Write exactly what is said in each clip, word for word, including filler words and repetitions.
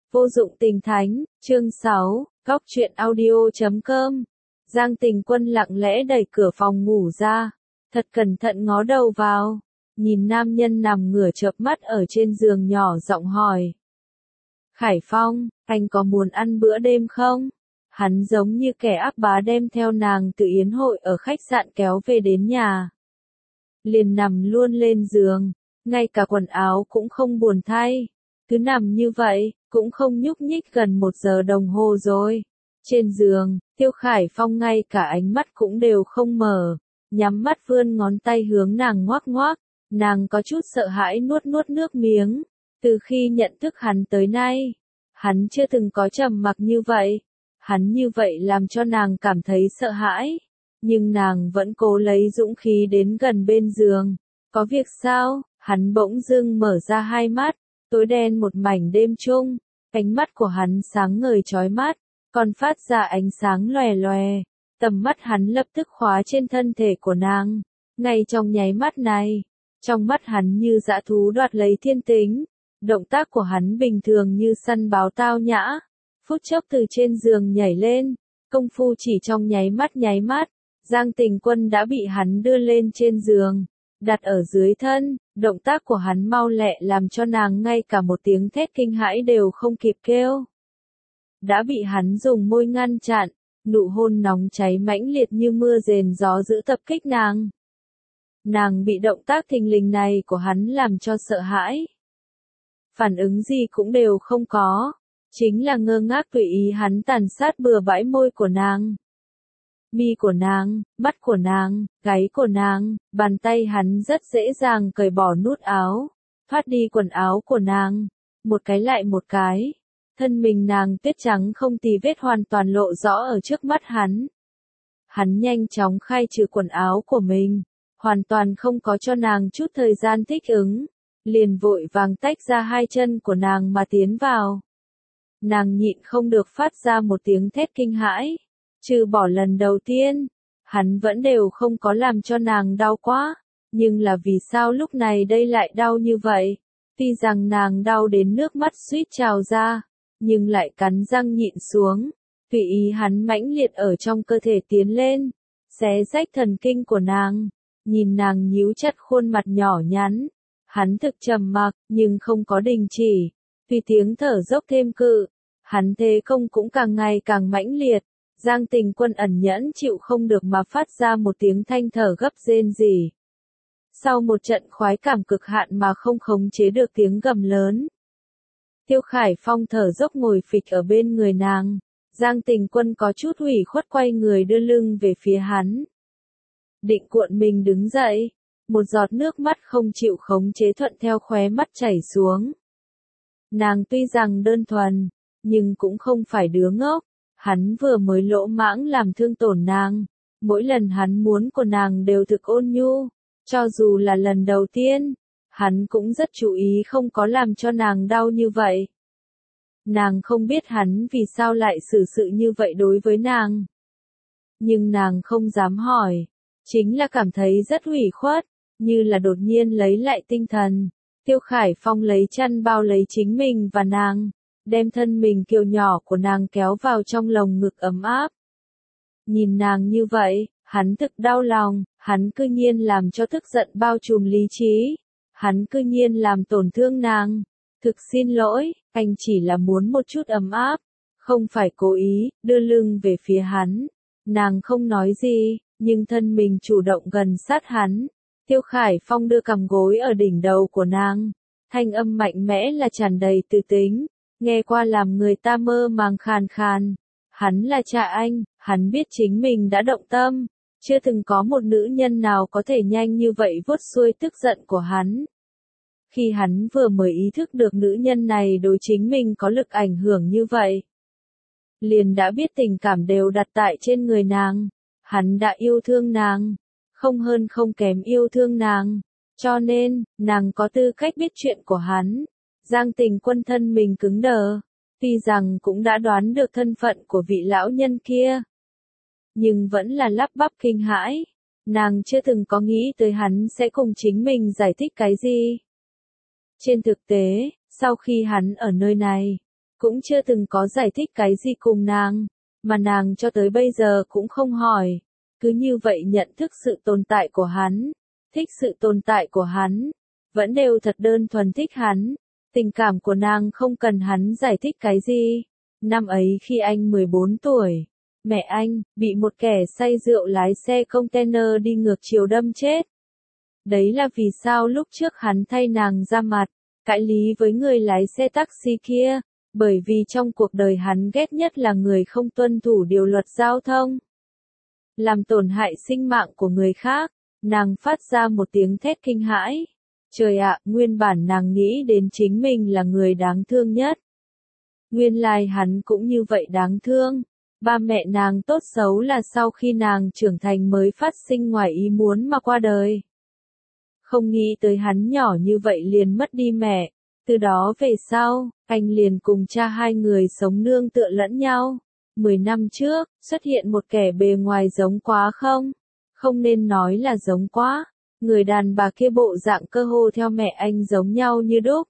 Vô dụng tình thánh, chương sáu, góc truyện audio chấm com. Giang Tình Quân lặng lẽ đẩy cửa phòng ngủ ra, thật cẩn thận ngó đầu vào, nhìn nam nhân nằm ngửa chợp mắt ở trên giường nhỏ giọng hỏi. Khải Phong, anh có muốn ăn bữa đêm không? Hắn giống như kẻ ác bá đem theo nàng từ yến hội ở khách sạn kéo về đến nhà. Liền nằm luôn lên giường, ngay cả quần áo cũng không buồn thay. Cứ nằm như vậy, cũng không nhúc nhích gần một giờ đồng hồ rồi. Trên giường, Tiêu Khải Phong ngay cả ánh mắt cũng đều không mở, nhắm mắt vươn ngón tay hướng nàng ngoác ngoác. Nàng có chút sợ hãi nuốt nuốt nước miếng. Từ khi nhận thức hắn tới nay, hắn chưa từng có trầm mặc như vậy. Hắn như vậy làm cho nàng cảm thấy sợ hãi. Nhưng nàng vẫn cố lấy dũng khí đến gần bên giường. Có việc sao? Hắn bỗng dưng mở ra hai mắt. Tối đen một mảnh đêm chung, ánh mắt của hắn sáng ngời chói mắt, còn phát ra ánh sáng lòe lòe. Tầm mắt hắn lập tức khóa trên thân thể của nàng. Ngay trong nháy mắt này, trong mắt hắn như dã thú đoạt lấy thiên tính. Động tác của hắn bình thường như săn báo tao nhã. Phút chốc từ trên giường nhảy lên, công phu chỉ trong nháy mắt nháy mắt. Giang Tình Quân đã bị hắn đưa lên trên giường, đặt ở dưới thân. Động tác của hắn mau lẹ làm cho nàng ngay cả một tiếng thét kinh hãi đều không kịp kêu. Đã bị hắn dùng môi ngăn chặn, nụ hôn nóng cháy mãnh liệt như mưa rền gió dữ tập kích nàng. Nàng bị động tác thình lình này của hắn làm cho sợ hãi. Phản ứng gì cũng đều không có, chính là ngơ ngác tùy ý hắn tàn sát bừa bãi môi của nàng. Mi của nàng, mắt của nàng, gáy của nàng, bàn tay hắn rất dễ dàng cởi bỏ nút áo, thoát đi quần áo của nàng, một cái lại một cái. Thân mình nàng tuyết trắng không tì vết hoàn toàn lộ rõ ở trước mắt hắn. Hắn nhanh chóng khai trừ quần áo của mình, hoàn toàn không có cho nàng chút thời gian thích ứng, liền vội vàng tách ra hai chân của nàng mà tiến vào. Nàng nhịn không được phát ra một tiếng thét kinh hãi. Trừ bỏ lần đầu tiên, hắn vẫn đều không có làm cho nàng đau quá, nhưng là vì sao lúc này đây lại đau như vậy? Tuy rằng nàng đau đến nước mắt suýt trào ra, nhưng lại cắn răng nhịn xuống, tùy ý hắn mãnh liệt ở trong cơ thể tiến lên, xé rách thần kinh của nàng, nhìn nàng nhíu chặt khuôn mặt nhỏ nhắn. Hắn thực trầm mặc, nhưng không có đình chỉ, tuy tiếng thở dốc thêm cự, hắn thế công cũng càng ngày càng mãnh liệt. Giang Tình Quân ẩn nhẫn chịu không được mà phát ra một tiếng thanh thở gấp rên rỉ. Sau một trận khoái cảm cực hạn mà không khống chế được tiếng gầm lớn. Tiêu Khải Phong thở dốc ngồi phịch ở bên người nàng. Giang Tình Quân có chút hủy khuất quay người đưa lưng về phía hắn. Định cuộn mình đứng dậy. Một giọt nước mắt không chịu khống chế thuận theo khóe mắt chảy xuống. Nàng tuy rằng đơn thuần, nhưng cũng không phải đứa ngốc. Hắn vừa mới lỗ mãng làm thương tổn nàng, mỗi lần hắn muốn của nàng đều thực ôn nhu, cho dù là lần đầu tiên, hắn cũng rất chú ý không có làm cho nàng đau như vậy. Nàng không biết hắn vì sao lại xử sự như vậy đối với nàng. Nhưng nàng không dám hỏi, chính là cảm thấy rất ủy khuất, như là đột nhiên lấy lại tinh thần. Tiêu Khải Phong lấy chăn bao lấy chính mình và nàng, đem thân mình kiều nhỏ của nàng kéo vào trong lồng ngực ấm áp. Nhìn nàng như vậy, hắn thực đau lòng, hắn cư nhiên làm cho tức giận bao trùm lý trí. Hắn cư nhiên làm tổn thương nàng. Thực xin lỗi, anh chỉ là muốn một chút ấm áp, không phải cố ý, đưa lưng về phía hắn. Nàng không nói gì, nhưng thân mình chủ động gần sát hắn. Tiêu Khải Phong đưa cằm gối ở đỉnh đầu của nàng. Thanh âm mạnh mẽ là tràn đầy tư tính. Nghe qua làm người ta mơ màng khàn khàn. Hắn là cha anh, hắn biết chính mình đã động tâm. Chưa từng có một nữ nhân nào có thể nhanh như vậy vuốt xuôi tức giận của hắn. Khi hắn vừa mới ý thức được nữ nhân này đối chính mình có lực ảnh hưởng như vậy, liền đã biết tình cảm đều đặt tại trên người nàng. Hắn đã yêu thương nàng, không hơn không kém yêu thương nàng. Cho nên, nàng có tư cách biết chuyện của hắn. Giang Tình Quân thân mình cứng đờ, tuy rằng cũng đã đoán được thân phận của vị lão nhân kia, nhưng vẫn là lắp bắp kinh hãi. Nàng chưa từng có nghĩ tới hắn sẽ cùng chính mình giải thích cái gì. Trên thực tế, sau khi hắn ở nơi này, cũng chưa từng có giải thích cái gì cùng nàng, mà nàng cho tới bây giờ cũng không hỏi. Cứ như vậy nhận thức sự tồn tại của hắn, thích sự tồn tại của hắn, vẫn đều thật đơn thuần thích hắn. Tình cảm của nàng không cần hắn giải thích cái gì. Năm ấy khi anh mười bốn tuổi, mẹ anh bị một kẻ say rượu lái xe container đi ngược chiều đâm chết. Đấy là vì sao lúc trước hắn thay nàng ra mặt, cãi lý với người lái xe taxi kia, bởi vì trong cuộc đời hắn ghét nhất là người không tuân thủ điều luật giao thông, làm tổn hại sinh mạng của người khác. Nàng phát ra một tiếng thét kinh hãi. Trời ạ, nguyên bản nàng nghĩ đến chính mình là người đáng thương nhất. Nguyên lai hắn cũng như vậy đáng thương. Ba mẹ nàng tốt xấu là sau khi nàng trưởng thành mới phát sinh ngoài ý muốn mà qua đời. Không nghĩ tới hắn nhỏ như vậy liền mất đi mẹ. Từ đó về sau, anh liền cùng cha hai người sống nương tựa lẫn nhau. Mười năm trước, xuất hiện một kẻ bề ngoài giống quá không? Không nên nói là giống quá. Người đàn bà kia bộ dạng cơ hồ theo mẹ anh giống nhau như đúc.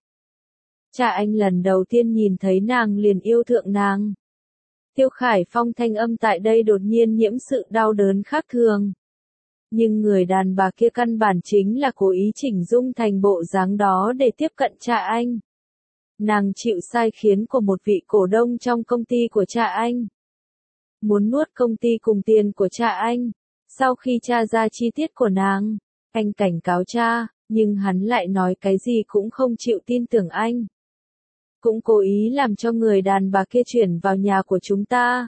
Cha anh lần đầu tiên nhìn thấy nàng liền yêu thượng nàng. Tiêu Khải Phong thanh âm tại đây đột nhiên nhiễm sự đau đớn khác thường. Nhưng người đàn bà kia căn bản chính là cố ý chỉnh dung thành bộ dáng đó để tiếp cận cha anh. Nàng chịu sai khiến của một vị cổ đông trong công ty của cha anh. Muốn nuốt công ty cùng tiền của cha anh. Sau khi tra ra chi tiết của nàng, anh cảnh cáo cha, nhưng hắn lại nói cái gì cũng không chịu tin tưởng anh. Cũng cố ý làm cho người đàn bà kia chuyển vào nhà của chúng ta.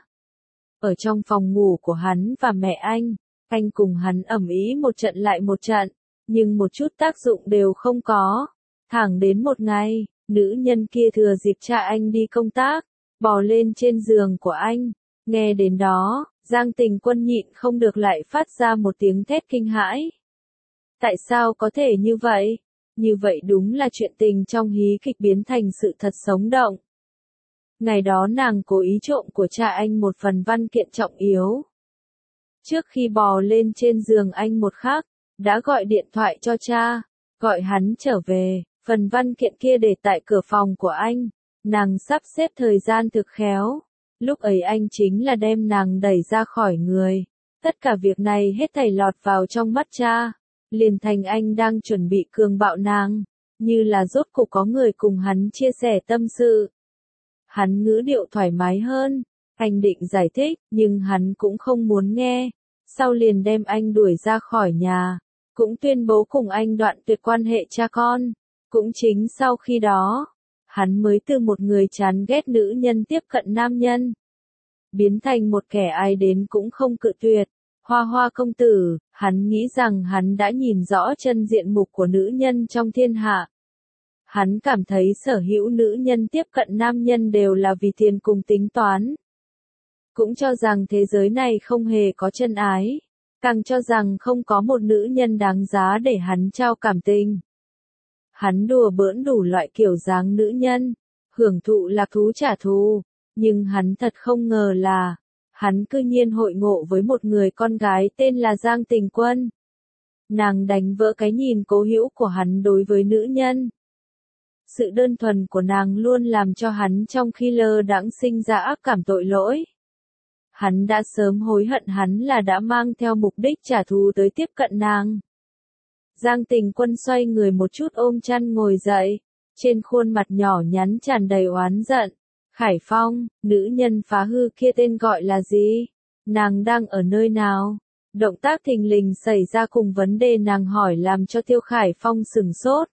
Ở trong phòng ngủ của hắn và mẹ anh, anh cùng hắn ầm ĩ một trận lại một trận, nhưng một chút tác dụng đều không có. Thẳng đến một ngày, nữ nhân kia thừa dịp cha anh đi công tác, bò lên trên giường của anh. Nghe đến đó, Giang Tình Quân nhịn không được lại phát ra một tiếng thét kinh hãi. Tại sao có thể như vậy? Như vậy đúng là chuyện tình trong hí kịch biến thành sự thật sống động. Ngày đó nàng cố ý trộm của cha anh một phần văn kiện trọng yếu. Trước khi bò lên trên giường anh một khắc, đã gọi điện thoại cho cha, gọi hắn trở về, phần văn kiện kia để tại cửa phòng của anh. Nàng sắp xếp thời gian thực khéo. Lúc ấy anh chính là đem nàng đẩy ra khỏi người. Tất cả việc này hết thảy lọt vào trong mắt cha. Liền thành anh đang chuẩn bị cường bạo nàng. Như là rốt cục có người cùng hắn chia sẻ tâm sự. Hắn ngữ điệu thoải mái hơn. Anh định giải thích, nhưng hắn cũng không muốn nghe. Sau liền đem anh đuổi ra khỏi nhà. Cũng tuyên bố cùng anh đoạn tuyệt quan hệ cha con. Cũng chính sau khi đó, hắn mới từ một người chán ghét nữ nhân tiếp cận nam nhân, biến thành một kẻ ai đến cũng không cự tuyệt. Hoa Hoa công tử, hắn nghĩ rằng hắn đã nhìn rõ chân diện mục của nữ nhân trong thiên hạ. Hắn cảm thấy sở hữu nữ nhân tiếp cận nam nhân đều là vì tiền cùng tính toán. Cũng cho rằng thế giới này không hề có chân ái. Càng cho rằng không có một nữ nhân đáng giá để hắn trao cảm tình. Hắn đùa bỡn đủ loại kiểu dáng nữ nhân, hưởng thụ lạc thú trả thù, nhưng hắn thật không ngờ là, hắn cư nhiên hội ngộ với một người con gái tên là Giang Tình Quân. Nàng đánh vỡ cái nhìn cố hữu của hắn đối với nữ nhân. Sự đơn thuần của nàng luôn làm cho hắn trong khi lơ đãng sinh ra ác cảm tội lỗi. Hắn đã sớm hối hận hắn là đã mang theo mục đích trả thù tới tiếp cận nàng. Giang Tình Quân xoay người một chút ôm chăn ngồi dậy, trên khuôn mặt nhỏ nhắn tràn đầy oán giận. Khải Phong, nữ nhân phá hư kia tên gọi là gì? Nàng đang ở nơi nào? Động tác thình lình xảy ra cùng vấn đề nàng hỏi làm cho Tiêu Khải Phong sửng sốt.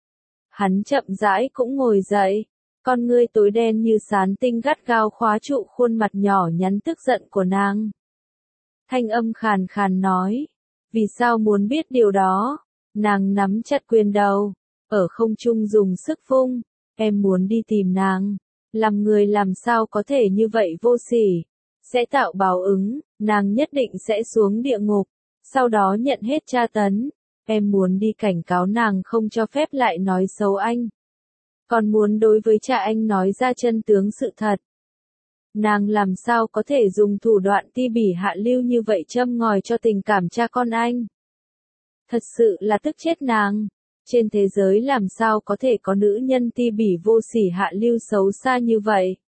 Hắn chậm rãi cũng ngồi dậy, con ngươi tối đen như sán tinh gắt gao khóa trụ khuôn mặt nhỏ nhắn tức giận của nàng. Thanh âm khàn khàn nói, vì sao muốn biết điều đó? Nàng nắm chặt quyền đầu, ở không trung dùng sức vung, em muốn đi tìm nàng. Làm người làm sao có thể như vậy vô sỉ, sẽ tạo báo ứng, nàng nhất định sẽ xuống địa ngục, sau đó nhận hết tra tấn. Em muốn đi cảnh cáo nàng không cho phép lại nói xấu anh. Còn muốn đối với cha anh nói ra chân tướng sự thật. Nàng làm sao có thể dùng thủ đoạn ti bỉ hạ lưu như vậy châm ngòi cho tình cảm cha con anh. Thật sự là tức chết nàng. Trên thế giới làm sao có thể có nữ nhân ti bỉ vô sỉ hạ lưu xấu xa như vậy.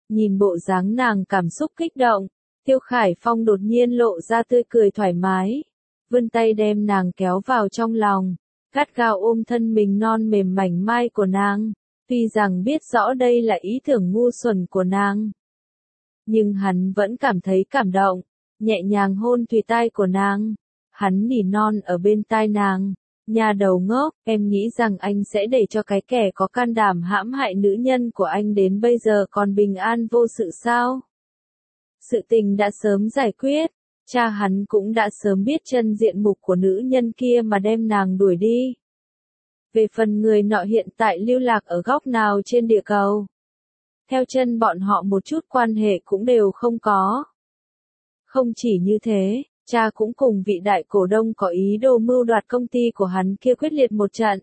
Nhìn bộ dáng nàng cảm xúc kích động, Tiêu Khải Phong đột nhiên lộ ra tươi cười thoải mái, vươn tay đem nàng kéo vào trong lòng, gắt gao ôm thân mình non mềm mảnh mai của nàng. Tuy rằng biết rõ đây là ý tưởng ngu xuẩn của nàng, nhưng hắn vẫn cảm thấy cảm động, nhẹ nhàng hôn thùy tai của nàng. Hắn nỉ non ở bên tai nàng, nhà đầu ngốc, em nghĩ rằng anh sẽ để cho cái kẻ có can đảm hãm hại nữ nhân của anh đến bây giờ còn bình an vô sự sao? Sự tình đã sớm giải quyết, cha hắn cũng đã sớm biết chân diện mục của nữ nhân kia mà đem nàng đuổi đi. Về phần người nọ hiện tại lưu lạc ở góc nào trên địa cầu, theo chân bọn họ một chút quan hệ cũng đều không có. Không chỉ như thế, cha cũng cùng vị đại cổ đông có ý đồ mưu đoạt công ty của hắn kia quyết liệt một trận.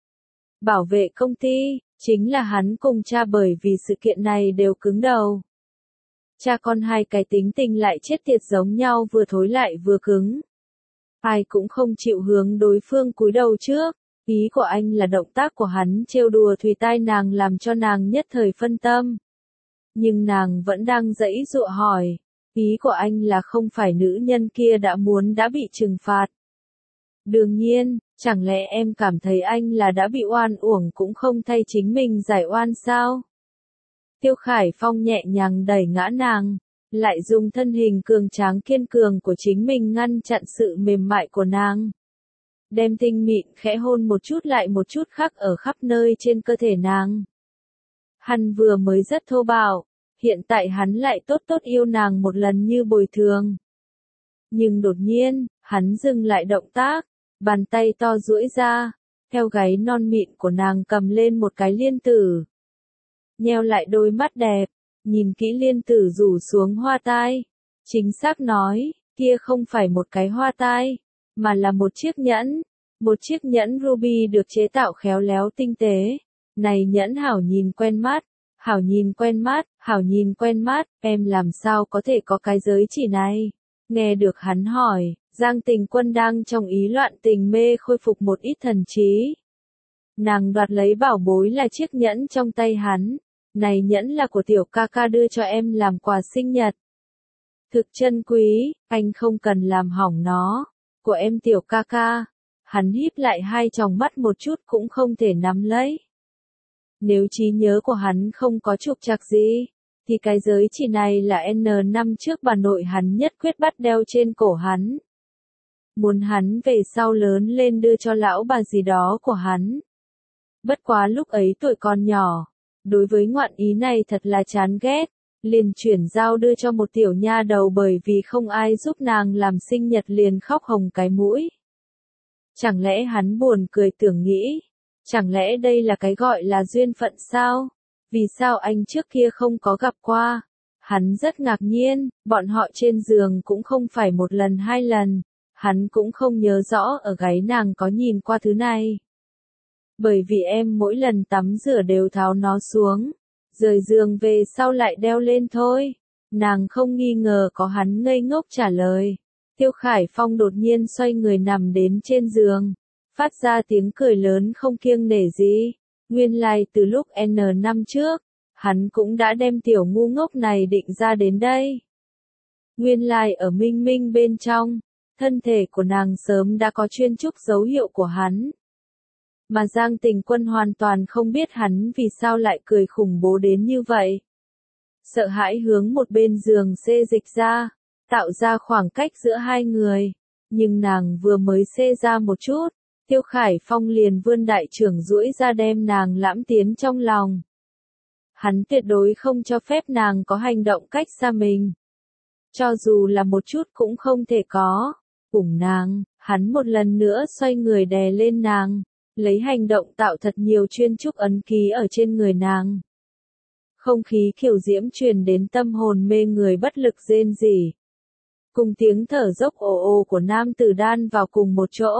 Bảo vệ công ty, chính là hắn cùng cha bởi vì sự kiện này đều cứng đầu. Cha con hai cái tính tình lại chết tiệt giống nhau, vừa thối lại vừa cứng. Ai cũng không chịu hướng đối phương cúi đầu trước. Ý của anh là động tác của hắn trêu đùa thùy tai nàng làm cho nàng nhất thời phân tâm. Nhưng nàng vẫn đang giãy giụa hỏi. Ý của anh là không phải nữ nhân kia đã muốn đã bị trừng phạt. Đương nhiên, chẳng lẽ em cảm thấy anh là đã bị oan uổng cũng không thay chính mình giải oan sao? Tiêu Khải Phong nhẹ nhàng đẩy ngã nàng, lại dùng thân hình cường tráng kiên cường của chính mình ngăn chặn sự mềm mại của nàng. Đem tinh mịn khẽ hôn một chút lại một chút khắc ở khắp nơi trên cơ thể nàng. Hắn vừa mới rất thô bạo, hiện tại hắn lại tốt tốt yêu nàng một lần như bồi thường. Nhưng đột nhiên, hắn dừng lại động tác, bàn tay to duỗi ra, theo gáy non mịn của nàng cầm lên một cái liên tử. Nheo lại đôi mắt đẹp, nhìn kỹ liên tử rủ xuống hoa tai. Chính xác nói, kia không phải một cái hoa tai, mà là một chiếc nhẫn. Một chiếc nhẫn ruby được chế tạo khéo léo tinh tế. Này nhẫn hảo nhìn quen mắt, hảo nhìn quen mắt, hảo nhìn quen mắt, em làm sao có thể có cái giới chỉ này? Nghe được hắn hỏi, Giang Tình Quân đang trong ý loạn tình mê khôi phục một ít thần trí. Nàng đoạt lấy bảo bối là chiếc nhẫn trong tay hắn. Này nhẫn là của tiểu ca ca đưa cho em làm quà sinh nhật. Thực chân quý, anh không cần làm hỏng nó. Của em tiểu ca ca. Hắn híp lại hai tròng mắt một chút cũng không thể nắm lấy. Nếu trí nhớ của hắn không có trục trặc gì, thì cái giới chỉ này là N năm trước bà nội hắn nhất quyết bắt đeo trên cổ hắn. Muốn hắn về sau lớn lên đưa cho lão bà gì đó của hắn. Bất quá lúc ấy tuổi còn nhỏ, đối với ngoạn ý này thật là chán ghét, liền chuyển giao đưa cho một tiểu nha đầu bởi vì không ai giúp nàng làm sinh nhật liền khóc hồng cái mũi. Chẳng lẽ hắn buồn cười tưởng nghĩ, chẳng lẽ đây là cái gọi là duyên phận sao? Vì sao anh trước kia không có gặp qua? Hắn rất ngạc nhiên, bọn họ trên giường cũng không phải một lần hai lần, hắn cũng không nhớ rõ ở gáy nàng có nhìn qua thứ này. Bởi vì em mỗi lần tắm rửa đều tháo nó xuống, rời giường về sau lại đeo lên thôi. Nàng không nghi ngờ có hắn ngây ngốc trả lời. Tiêu Khải Phong đột nhiên xoay người nằm đến trên giường, phát ra tiếng cười lớn không kiêng nể gì. Nguyên lai từ lúc N năm trước, hắn cũng đã đem tiểu ngu ngốc này định ra đến đây. Nguyên lai ở Minh Minh bên trong, thân thể của nàng sớm đã có chuyên chúc dấu hiệu của hắn. Mà Giang Tình Quân hoàn toàn không biết hắn vì sao lại cười khủng bố đến như vậy. Sợ hãi hướng một bên giường xê dịch ra, tạo ra khoảng cách giữa hai người. Nhưng nàng vừa mới xê ra một chút, Tiêu Khải Phong liền vươn đại trưởng duỗi ra đem nàng lãm tiến trong lòng. Hắn tuyệt đối không cho phép nàng có hành động cách xa mình. Cho dù là một chút cũng không thể có. Cùng nàng, hắn một lần nữa xoay người đè lên nàng, lấy hành động tạo thật nhiều chuyên trúc ấn ký ở trên người nàng. Không khí kiều diễm truyền đến tâm hồn mê người bất lực rên rỉ. Cùng tiếng thở dốc ồ ồ của nam tử đan vào cùng một chỗ.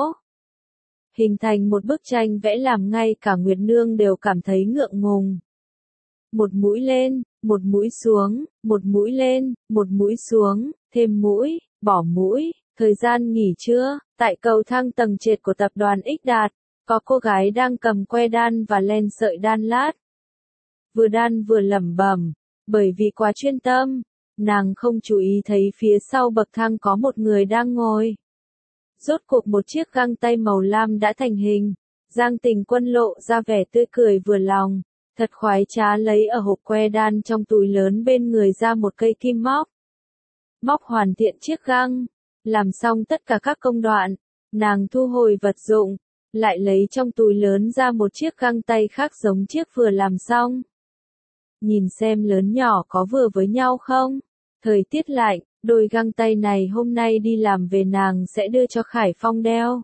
Hình thành một bức tranh vẽ làm ngay cả Nguyệt Nương đều cảm thấy ngượng ngùng. Một mũi lên, một mũi xuống, một mũi lên, một mũi xuống, thêm mũi, bỏ mũi. Thời gian nghỉ trưa, tại cầu thang tầng trệt của tập đoàn X Đạt, có cô gái đang cầm que đan và len sợi đan lát. Vừa đan vừa lẩm bẩm, Bởi vì quá chuyên tâm, nàng không chú ý thấy phía sau bậc thang có một người đang ngồi. Rốt cuộc một chiếc găng tay màu lam đã thành hình. Giang Tình Quân lộ ra vẻ tươi cười vừa lòng, thật khoái trá lấy ở hộp que đan trong túi lớn bên người ra một cây kim móc. Móc hoàn thiện chiếc găng, làm xong tất cả các công đoạn, nàng thu hồi vật dụng, lại lấy trong túi lớn ra một chiếc găng tay khác giống chiếc vừa làm xong. Nhìn xem lớn nhỏ có vừa với nhau không? Thời tiết lạnh, đôi găng tay này hôm nay đi làm về nàng sẽ đưa cho Khải Phong đeo.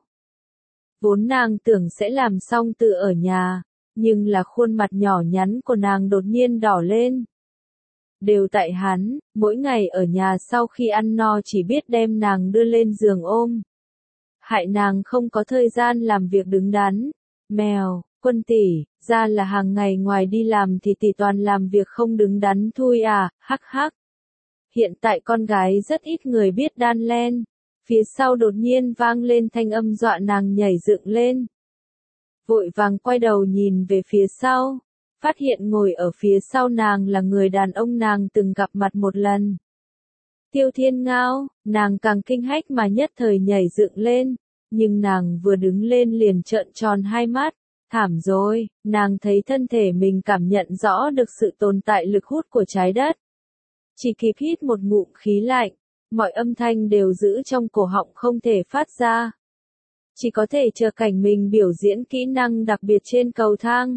Vốn nàng tưởng sẽ làm xong tự ở nhà, nhưng là khuôn mặt nhỏ nhắn của nàng đột nhiên đỏ lên. Đều tại hắn, mỗi ngày ở nhà sau khi ăn no chỉ biết đem nàng đưa lên giường ôm. Hại nàng không có thời gian làm việc đứng đắn. Mèo, Quân tỷ, ra là hàng ngày ngoài đi làm thì tỷ toàn làm việc không đứng đắn thôi à, hắc hắc. Hiện tại con gái rất ít người biết đan len. Phía sau đột nhiên vang lên thanh âm dọa nàng nhảy dựng lên. Vội vàng quay đầu nhìn về phía sau, phát hiện ngồi ở phía sau nàng là người đàn ông nàng từng gặp mặt một lần. Tiêu Thiên Ngao, nàng càng kinh hách mà nhất thời nhảy dựng lên, nhưng nàng vừa đứng lên liền trợn tròn hai mắt, thảm rồi, nàng thấy thân thể mình cảm nhận rõ được sự tồn tại lực hút của trái đất. Chỉ kịp hít một ngụm khí lạnh, mọi âm thanh đều giữ trong cổ họng không thể phát ra. Chỉ có thể chờ cảnh mình biểu diễn kỹ năng đặc biệt trên cầu thang.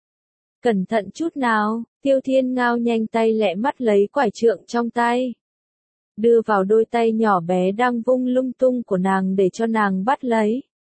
Cẩn thận chút nào, Tiêu Thiên Ngao nhanh tay lẹ mắt lấy quải trượng trong tay. Đưa vào đôi tay nhỏ bé đang vung lung tung của nàng để cho nàng bắt lấy.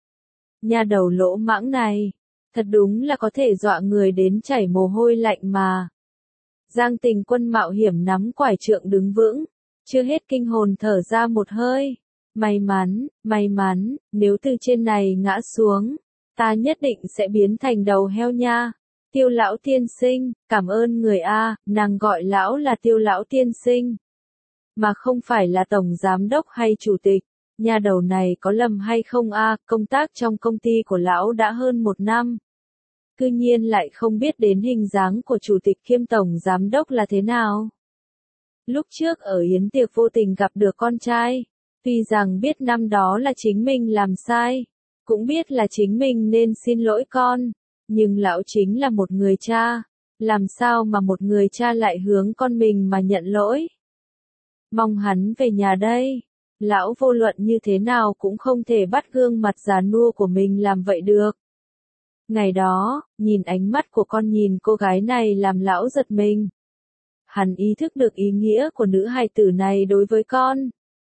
Nhà đầu lỗ mãng này, thật đúng là có thể dọa người đến chảy mồ hôi lạnh mà. Giang Tình Quân mạo hiểm nắm quải trượng đứng vững, chưa hết kinh hồn thở ra một hơi. May mắn, may mắn, nếu từ trên này ngã xuống, ta nhất định sẽ biến thành đầu heo nha. Tiêu lão tiên sinh, cảm ơn người A, nàng gọi lão là tiêu lão tiên sinh. Mà không phải là tổng giám đốc hay chủ tịch. Nhà đầu này có lầm hay không A, công tác trong công ty của lão đã hơn một năm. Cư nhiên lại không biết đến hình dáng của chủ tịch kiêm tổng giám đốc là thế nào. Lúc trước ở yến tiệc vô tình gặp được con trai. Tuy rằng biết năm đó là chính mình làm sai, cũng biết là chính mình nên xin lỗi con, nhưng lão chính là một người cha, làm sao mà một người cha lại hướng con mình mà nhận lỗi. Mong hắn về nhà đây, lão vô luận như thế nào cũng không thể bắt gương mặt già nua của mình làm vậy được. Ngày đó, nhìn ánh mắt của con nhìn cô gái này làm lão giật mình. Hắn ý thức được ý nghĩa của nữ hài tử này đối với con.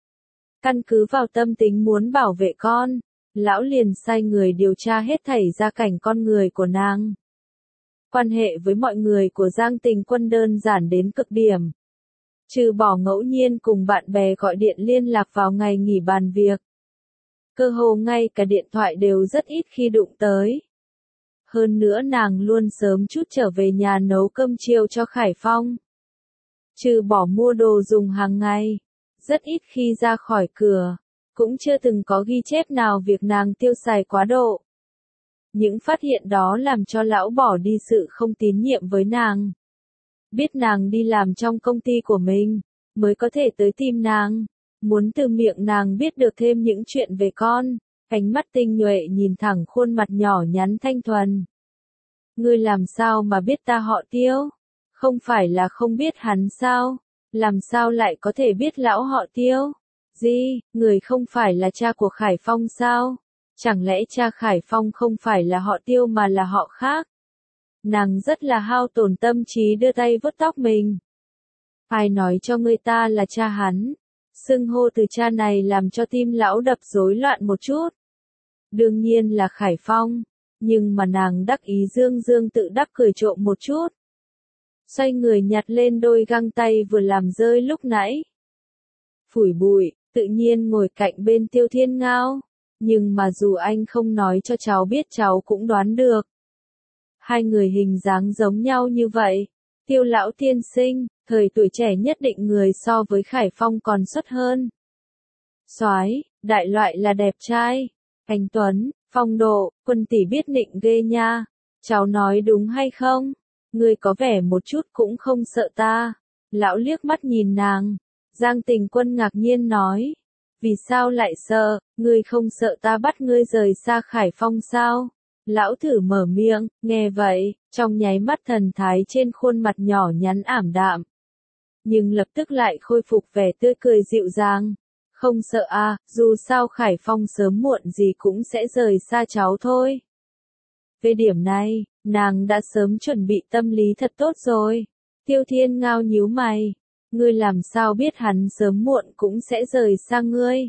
Căn cứ vào tâm tính muốn bảo vệ con, lão liền sai người điều tra hết thảy gia cảnh con người của nàng. Quan hệ với mọi người của Giang Tình Quân đơn giản đến cực điểm. Trừ bỏ ngẫu nhiên cùng bạn bè gọi điện liên lạc vào ngày nghỉ bàn việc. Cơ hồ ngay cả điện thoại đều rất ít khi đụng tới. Hơn nữa nàng luôn sớm chút trở về nhà nấu cơm chiều cho Khải Phong. Trừ bỏ mua đồ dùng hàng ngày, rất ít khi ra khỏi cửa, cũng chưa từng có ghi chép nào việc nàng tiêu xài quá độ. Những phát hiện đó làm cho lão bỏ đi sự không tín nhiệm với nàng. Biết nàng đi làm trong công ty của mình, mới có thể tới tìm nàng, muốn từ miệng nàng biết được thêm những chuyện về con. Ánh mắt tinh nhuệ nhìn thẳng khuôn mặt nhỏ nhắn thanh thuần. Ngươi làm sao mà biết ta họ Tiêu? Không phải là không biết hắn sao? Làm sao lại có thể biết lão họ Tiêu? Gì, người không phải là cha của Khải Phong sao? Chẳng lẽ cha Khải Phong không phải là họ Tiêu mà là họ khác? Nàng rất là hao tổn tâm trí đưa tay vuốt tóc mình. Ai nói cho người ta là cha hắn? Xưng hô từ cha này làm cho tim lão đập rối loạn một chút. Đương nhiên là Khải Phong, nhưng mà nàng đắc ý dương dương tự đắc cười trộm một chút. Xoay người nhặt lên đôi găng tay vừa làm rơi lúc nãy. Phủi bụi, tự nhiên ngồi cạnh bên Tiêu Thiên Ngao, nhưng mà dù anh không nói cho cháu biết cháu cũng đoán được. Hai người hình dáng giống nhau như vậy. Tiêu lão tiên sinh, thời tuổi trẻ nhất định người so với Khải Phong còn xuất hơn. Soái, đại loại là đẹp trai. Anh Tuấn, phong độ, Quân tỷ biết nịnh ghê nha. Cháu nói đúng hay không? Ngươi có vẻ một chút cũng không sợ ta. Lão liếc mắt nhìn nàng. Giang Tình Quân ngạc nhiên nói. Vì sao lại sợ, ngươi không sợ ta bắt ngươi rời xa Khải Phong sao? Lão thử mở miệng, nghe vậy, trong nháy mắt thần thái trên khuôn mặt nhỏ nhắn ảm đạm. Nhưng lập tức lại khôi phục vẻ tươi cười dịu dàng. Không sợ à, dù sao Khải Phong sớm muộn gì cũng sẽ rời xa cháu thôi. Về điểm này, nàng đã sớm chuẩn bị tâm lý thật tốt rồi. Tiêu Thiên Ngao nhíu mày. Ngươi làm sao biết hắn sớm muộn cũng sẽ rời xa ngươi?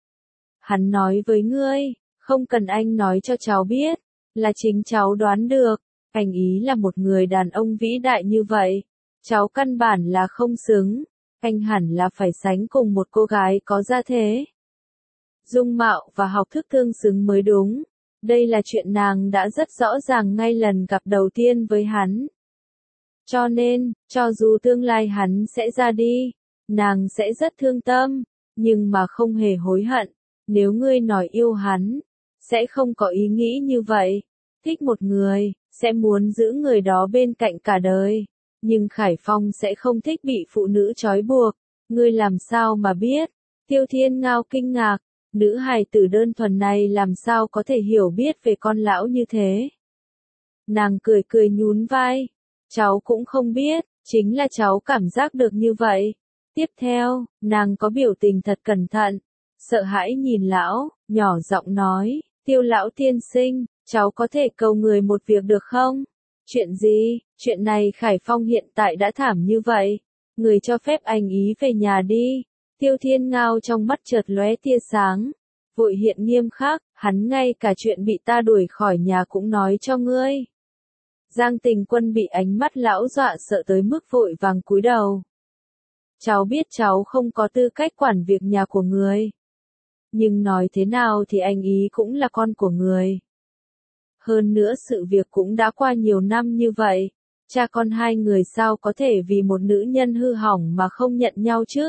Hắn nói với ngươi, không cần anh nói cho cháu biết, là chính cháu đoán được. Anh ý là một người đàn ông vĩ đại như vậy. Cháu căn bản là không xứng. Anh hẳn là phải sánh cùng một cô gái có gia thế. Dung mạo và học thức tương xứng mới đúng. Đây là chuyện nàng đã rất rõ ràng ngay lần gặp đầu tiên với hắn. Cho nên, cho dù tương lai hắn sẽ ra đi, nàng sẽ rất thương tâm, nhưng mà không hề hối hận. Nếu ngươi nói yêu hắn, sẽ không có ý nghĩ như vậy. Thích một người, sẽ muốn giữ người đó bên cạnh cả đời. Nhưng Khải Phong sẽ không thích bị phụ nữ trói buộc. Ngươi làm sao mà biết? Tiêu Thiên Ngao kinh ngạc. Nữ hài tử đơn thuần này làm sao có thể hiểu biết về con lão như thế? Nàng cười cười nhún vai. Cháu cũng không biết, chính là cháu cảm giác được như vậy. Tiếp theo, nàng có biểu tình thật cẩn thận, sợ hãi nhìn lão, nhỏ giọng nói, Tiêu lão tiên sinh, cháu có thể cầu người một việc được không? Chuyện gì? Chuyện này Khải Phong hiện tại đã thảm như vậy. Người cho phép anh ý về nhà đi. Tiêu Thiên Ngao trong mắt chợt lóe tia sáng. Vội hiện nghiêm khắc, hắn ngay cả chuyện bị ta đuổi khỏi nhà cũng nói cho ngươi. Giang Tình Quân bị ánh mắt lão dọa sợ tới mức vội vàng cúi đầu. Cháu biết cháu không có tư cách quản việc nhà của người. Nhưng nói thế nào thì anh ý cũng là con của người. Hơn nữa sự việc cũng đã qua nhiều năm như vậy. Cha con hai người sao có thể vì một nữ nhân hư hỏng mà không nhận nhau chứ?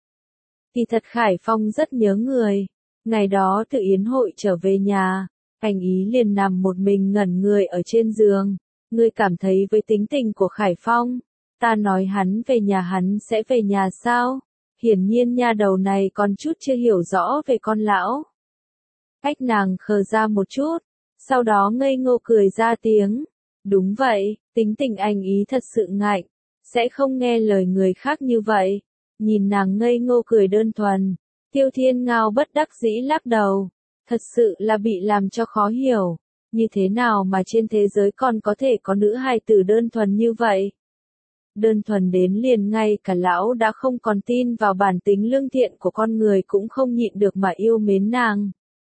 Thì thật Khải Phong rất nhớ người. Ngày đó tự yến hội trở về nhà, anh ý liền nằm một mình ngẩn người ở trên giường. Ngươi cảm thấy với tính tình của Khải Phong, ta nói hắn về nhà hắn sẽ về nhà sao? Hiển nhiên nha đầu này còn chút chưa hiểu rõ về con lão. Cách nàng khờ ra một chút, sau đó ngây ngô cười ra tiếng. Đúng vậy, tính tình anh ý thật sự ngạnh, sẽ không nghe lời người khác như vậy. Nhìn nàng ngây ngô cười đơn thuần, Tiêu Thiên Ngao bất đắc dĩ lắc đầu. Thật sự là bị làm cho khó hiểu. Như thế nào mà trên thế giới còn có thể có nữ hài tử đơn thuần như vậy? Đơn thuần đến liền ngay cả lão đã không còn tin vào bản tính lương thiện của con người cũng không nhịn được mà yêu mến nàng.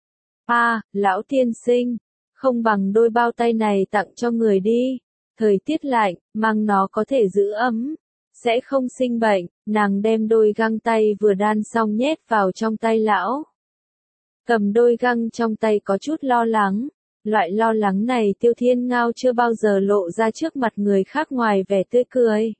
À, lão tiên sinh, không bằng đôi bao tay này tặng cho người đi. Thời tiết lạnh, mang nó có thể giữ ấm, sẽ không sinh bệnh. Nàng đem đôi găng tay vừa đan xong nhét vào trong tay lão. Cầm đôi găng trong tay có chút lo lắng. Loại lo lắng này Tiêu Thiên Ngao chưa bao giờ lộ ra trước mặt người khác ngoài vẻ tươi cười.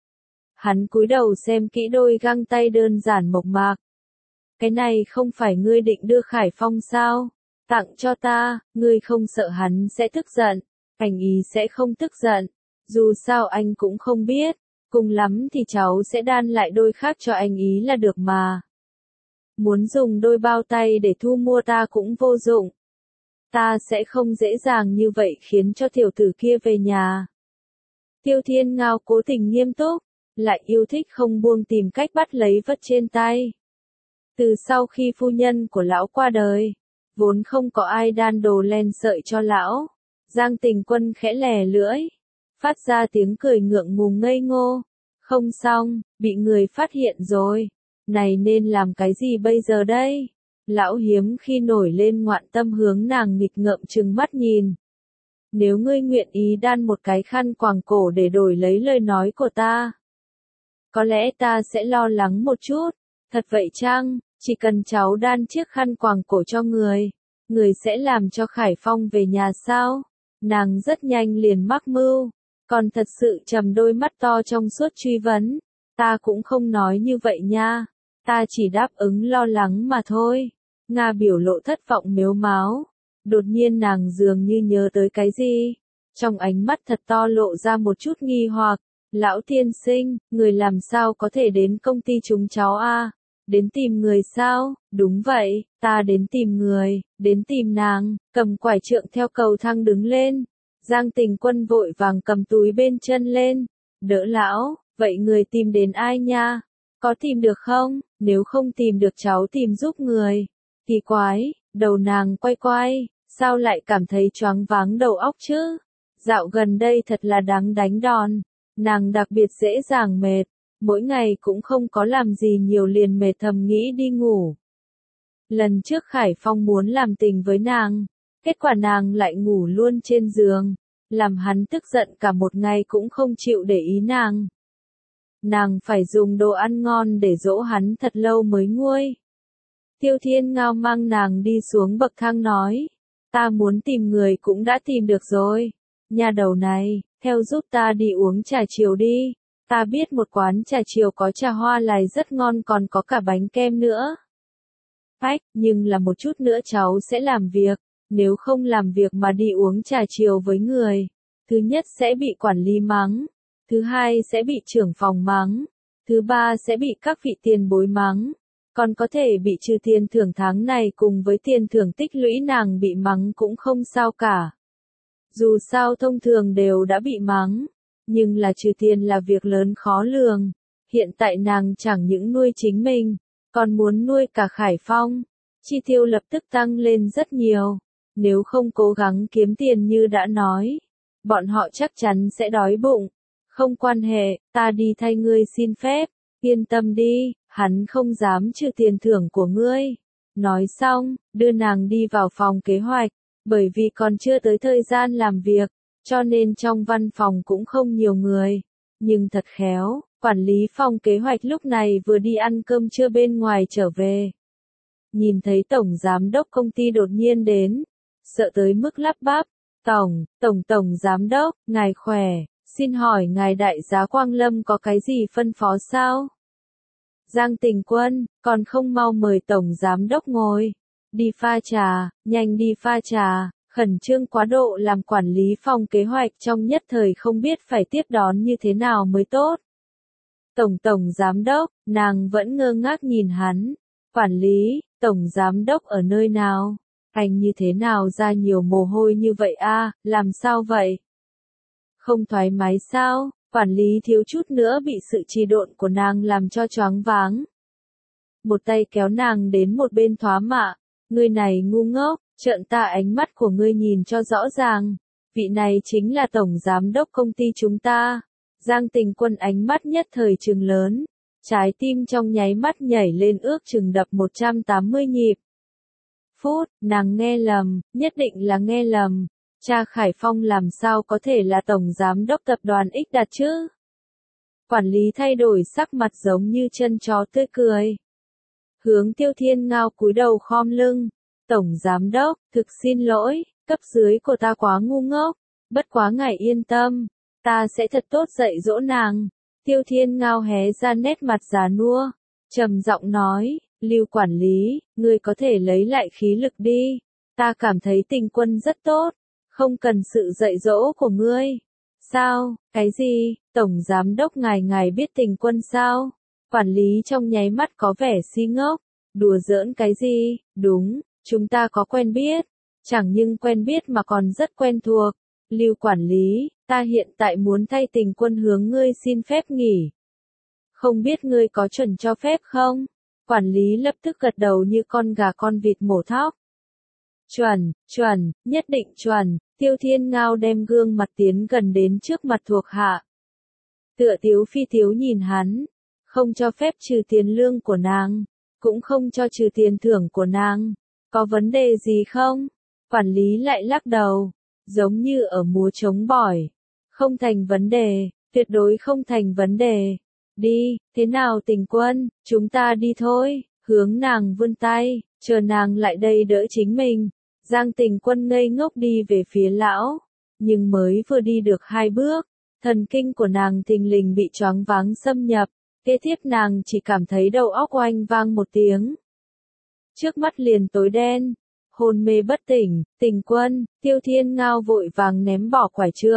Hắn cúi đầu xem kỹ đôi găng tay đơn giản mộc mạc. Cái này không phải ngươi định đưa Khải Phong sao? Tặng cho ta, ngươi không sợ hắn sẽ tức giận. Anh ý sẽ không tức giận. Dù sao anh cũng không biết. Cùng lắm thì cháu sẽ đan lại đôi khác cho anh ý là được mà. Muốn dùng đôi bao tay để thu mua ta cũng vô dụng. Ta sẽ không dễ dàng như vậy khiến cho tiểu tử kia về nhà. Tiêu Thiên Ngao cố tình nghiêm túc, lại yêu thích không buông tìm cách bắt lấy vật trên tay. Từ sau khi phu nhân của lão qua đời, vốn không có ai đan đồ len sợi cho lão. Giang Tình Quân khẽ lè lưỡi, phát ra tiếng cười ngượng ngùng ngây ngô. Không xong, bị người phát hiện rồi. Này nên làm cái gì bây giờ đây? Lão hiếm khi nổi lên ngoạn tâm hướng nàng nghịch ngợm trừng mắt nhìn. Nếu ngươi nguyện ý đan một cái khăn quàng cổ để đổi lấy lời nói của ta, có lẽ ta sẽ lo lắng một chút. Thật vậy chăng? Chỉ cần cháu đan chiếc khăn quàng cổ cho người, người sẽ làm cho Khải Phong về nhà sao? Nàng rất nhanh liền mắc mưu, còn thật sự trầm đôi mắt to trong suốt truy vấn. Ta cũng không nói như vậy nha, ta chỉ đáp ứng lo lắng mà thôi. Nga biểu lộ thất vọng mếu máo. Đột nhiên nàng dường như nhớ tới cái gì. Trong ánh mắt thật to lộ ra một chút nghi hoặc. Lão tiên sinh, người làm sao có thể đến công ty chúng cháu a? Đến tìm người sao? Đúng vậy, ta đến tìm người, đến tìm nàng, cầm quải trượng theo cầu thang đứng lên. Giang Tình Quân vội vàng cầm túi bên chân lên, đỡ lão, vậy người tìm đến ai nha? Có tìm được không? Nếu không tìm được cháu tìm giúp người. Kỳ quái, đầu nàng quay quay, sao lại cảm thấy choáng váng đầu óc chứ? Dạo gần đây thật là đáng đánh đòn, nàng đặc biệt dễ dàng mệt, mỗi ngày cũng không có làm gì nhiều liền mệt thầm nghĩ đi ngủ. Lần trước Khải Phong muốn làm tình với nàng, kết quả nàng lại ngủ luôn trên giường, làm hắn tức giận cả một ngày cũng không chịu để ý nàng. Nàng phải dùng đồ ăn ngon để dỗ hắn thật lâu mới nguôi. Tiêu Thiên Ngao mang nàng đi xuống bậc thang nói, ta muốn tìm người cũng đã tìm được rồi. Nhà đầu này, theo giúp ta đi uống trà chiều đi. Ta biết một quán trà chiều có trà hoa lài rất ngon còn có cả bánh kem nữa. Ách, nhưng là một chút nữa cháu sẽ làm việc. Nếu không làm việc mà đi uống trà chiều với người, thứ nhất sẽ bị quản lý mắng, thứ hai sẽ bị trưởng phòng mắng, thứ ba sẽ bị các vị tiền bối mắng, còn có thể bị trừ tiền thưởng tháng này cùng với tiền thưởng tích lũy. Nàng bị mắng cũng không sao cả. Dù sao thông thường đều đã bị mắng, nhưng là trừ tiền là việc lớn khó lường. Hiện tại nàng chẳng những nuôi chính mình, còn muốn nuôi cả Khải Phong. Chi tiêu lập tức tăng lên rất nhiều. Nếu không cố gắng kiếm tiền như đã nói, bọn họ chắc chắn sẽ đói bụng. Không quan hệ, ta đi thay ngươi xin phép. Yên tâm đi, hắn không dám trừ tiền thưởng của ngươi. Nói xong, đưa nàng đi vào phòng kế hoạch. Bởi vì còn chưa tới thời gian làm việc, cho nên trong văn phòng cũng không nhiều người. Nhưng thật khéo, quản lý phòng kế hoạch lúc này vừa đi ăn cơm trưa bên ngoài trở về. Nhìn thấy tổng giám đốc công ty đột nhiên đến, sợ tới mức lắp bắp. Tổng, tổng tổng giám đốc, ngài khỏe, xin hỏi ngài đại giá Quang Lâm có cái gì phân phó sao? Giang Tình Quân, còn không mau mời tổng giám đốc ngồi. Đi pha trà, nhanh đi pha trà, khẩn trương quá độ làm quản lý phòng kế hoạch trong nhất thời không biết phải tiếp đón như thế nào mới tốt. Tổng tổng giám đốc, nàng vẫn ngơ ngác nhìn hắn. Quản lý, tổng giám đốc ở nơi nào? Anh như thế nào ra nhiều mồ hôi như vậy a? Làm sao vậy? Không thoải mái sao? Quản lý thiếu chút nữa bị sự trì độn của nàng làm cho choáng váng. Một tay kéo nàng đến một bên thoá mạ. Ngươi này ngu ngốc, trợn ta ánh mắt của ngươi nhìn cho rõ ràng. Vị này chính là tổng giám đốc công ty chúng ta. Giang Tình Quân ánh mắt nhất thời trừng lớn. Trái tim trong nháy mắt nhảy lên ước chừng đập một trăm tám mươi nhịp. Phút, nàng nghe lầm, nhất định là nghe lầm. Cha Khải Phong làm sao có thể là tổng giám đốc tập đoàn X Đạt chứ? Quản lý thay đổi sắc mặt giống như chân chó tươi cười. Hướng Tiêu Thiên Ngao cúi đầu khom lưng. Tổng giám đốc, thực xin lỗi, cấp dưới của ta quá ngu ngốc. Bất quá ngài yên tâm, ta sẽ thật tốt dạy dỗ nàng. Tiêu Thiên Ngao hé ra nét mặt già nua, trầm giọng nói, Lưu quản lý, ngươi có thể lấy lại khí lực đi. Ta cảm thấy Tình Quân rất tốt, không cần sự dạy dỗ của ngươi. Sao, cái gì, tổng giám đốc ngài ngài biết Tình Quân sao? Quản lý trong nháy mắt có vẻ si ngốc, đùa giỡn cái gì, đúng, chúng ta có quen biết, chẳng nhưng quen biết mà còn rất quen thuộc. Lưu quản lý, ta hiện tại muốn thay Tình Quân hướng ngươi xin phép nghỉ. Không biết ngươi có chuẩn cho phép không? Quản lý lập tức gật đầu như con gà con vịt mổ thóc. Chuẩn, chuẩn, nhất định chuẩn. Tiêu Thiên Ngao đem gương mặt tiến gần đến trước mặt thuộc hạ. Tựa Tiếu Phi Tiếu nhìn hắn, không cho phép trừ tiền lương của nàng, cũng không cho trừ tiền thưởng của nàng. Có vấn đề gì không? Quản lý lại lắc đầu, giống như ở múa trống bỏi. Không thành vấn đề, tuyệt đối không thành vấn đề. Đi, thế nào Tình Quân, chúng ta đi thôi. Hướng nàng vươn tay, chờ nàng lại đây đỡ chính mình. Giang Tình Quân ngây ngốc đi về phía lão, nhưng mới vừa đi được hai bước, thần kinh của nàng thình lình bị choáng váng xâm nhập, kế tiếp nàng chỉ cảm thấy đầu óc oanh vang một tiếng. Trước mắt liền tối đen, hôn mê bất tỉnh. Tình Quân, Tiêu Thiên Ngao vội vàng ném bỏ quải trượng,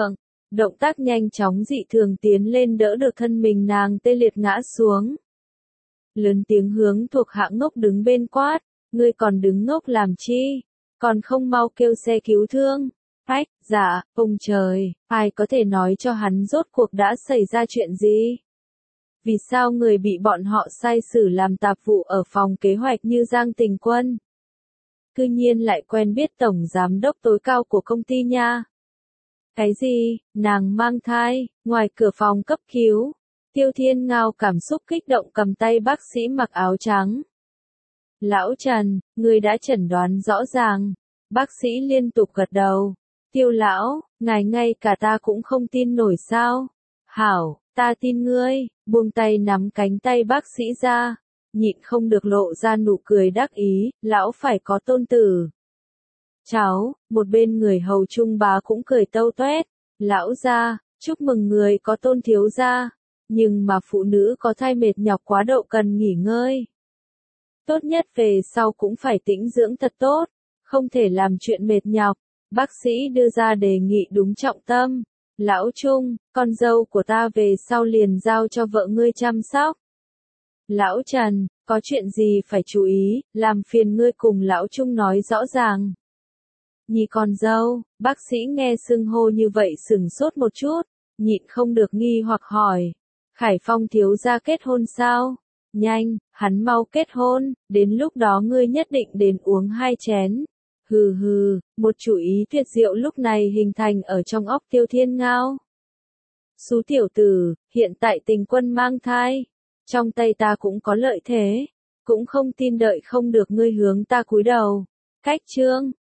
Động tác nhanh chóng dị thường tiến lên đỡ được thân mình nàng tê liệt ngã xuống. Lớn tiếng hướng thuộc hạ ngốc đứng bên quát, ngươi còn đứng ngốc làm chi, còn không mau kêu xe cứu thương. Ách, dạ, ông trời, ai có thể nói cho hắn rốt cuộc đã xảy ra chuyện gì? Vì sao người bị bọn họ sai xử làm tạp vụ ở phòng kế hoạch như Giang Tình Quân? Cư nhiên lại quen biết tổng giám đốc tối cao của công ty nha. Cái gì, nàng mang thai, ngoài cửa phòng cấp cứu. Tiêu Thiên Ngao cảm xúc kích động cầm tay bác sĩ mặc áo trắng. Lão Trần, người đã chẩn đoán rõ ràng. Bác sĩ liên tục gật đầu. Tiêu lão, ngài ngay cả ta cũng không tin nổi sao. Hảo, ta tin ngươi, buông tay nắm cánh tay bác sĩ ra. Nhịn không được lộ ra nụ cười đắc ý, lão phải có tôn tử. Cháu, một bên người hầu trung bá cũng cười tâu toét. Lão gia, chúc mừng người có tôn thiếu gia. Nhưng mà phụ nữ có thai mệt nhọc quá độ cần nghỉ ngơi. Tốt nhất về sau cũng phải tĩnh dưỡng thật tốt, không thể làm chuyện mệt nhọc. Bác sĩ đưa ra đề nghị đúng trọng tâm. Lão Trung, con dâu của ta về sau liền giao cho vợ ngươi chăm sóc. Lão Trần, có chuyện gì phải chú ý, làm phiền ngươi cùng Lão Trung nói rõ ràng. Nhị con dâu, bác sĩ nghe xưng hô như vậy sửng sốt một chút, nhịn không được nghi hoặc hỏi. Khải Phong thiếu gia kết hôn sao? Nhanh, hắn mau kết hôn, đến lúc đó ngươi nhất định đến uống hai chén. Hừ hừ, một chủ ý tuyệt diệu lúc này hình thành ở trong óc Tiêu Thiên Ngao. Xú tiểu tử, hiện tại Tình Quân mang thai, trong tay ta cũng có lợi thế, cũng không tin đợi không được ngươi hướng ta cúi đầu. Cách chương